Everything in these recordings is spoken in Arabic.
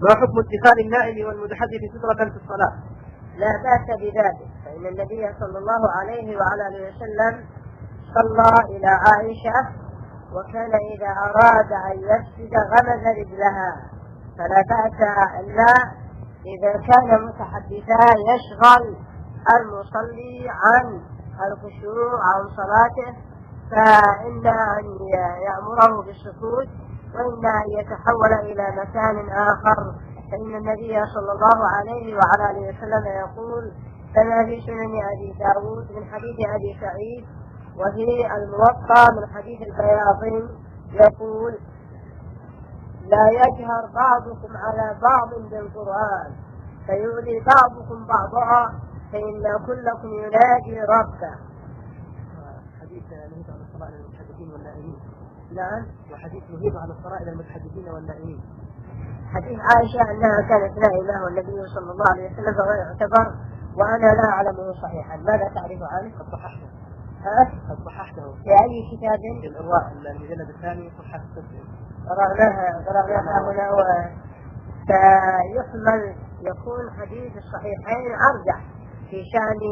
ما حكم اتخاذ النائم والمتحدث سترة في الصلاة؟ لا بأس بذلك، فإن النبي صلى الله عليه وعلى آله وسلم صلى إلى عائشة وكان إذا أراد أن يسجد غمز رجلها، فلا بأس إلا إذا كان متحدثا يشغل المصلي عن الخشوع عن صلاته، فإن أن يأمره بالسكوت، وإن أن يتحول إلى مكان آخر، فإن النبي صلى الله عليه وعلى آله وسلم يقول كما في سنن أبي داود من حديث أبي سعيد وفي الموطأ من حديث البياضي يقول لا يجهر بعضكم على بعض بالقرآن فيؤذي بعضكم بعضا فإن كلكم يناجي ربه. حديث نهيت عن الصلاة إلى المتحدثين والنائمين. نعم. وحديث نهيت عن الصلاة إلى المتحدثين والنائمين. حديث عائشة أنها كانت نائمة والنبي صلى الله عليه وسلم فهو يعتبر وأنا لا أعلمه صحيحا. ماذا تعرف عنه؟ قد صححته. قد صححته. في أي كتاب؟ في الإرواء المجلد الثاني صفحة 6. قرأناها هنا. فيحمل يكون حديث الصحيحين أرجح في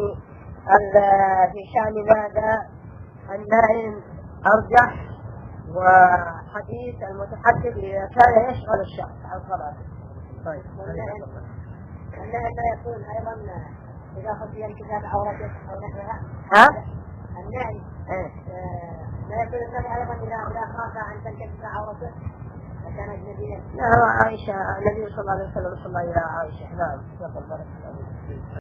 شأن ماذا؟ النائم أرجح، وحديث المتحدث إذا كان يشغل الشخص عن صلاته. طيب. النائم لا يكون أيضا إذا خفي انكشاف عورته أو نحوها. النائم لا يكون أيضا إذا خاف أن تنكشف عورته فكان أجنبيا. لا، عائشة النبي صلى الله عليه وسلم صلى إلى عائشة. نعم.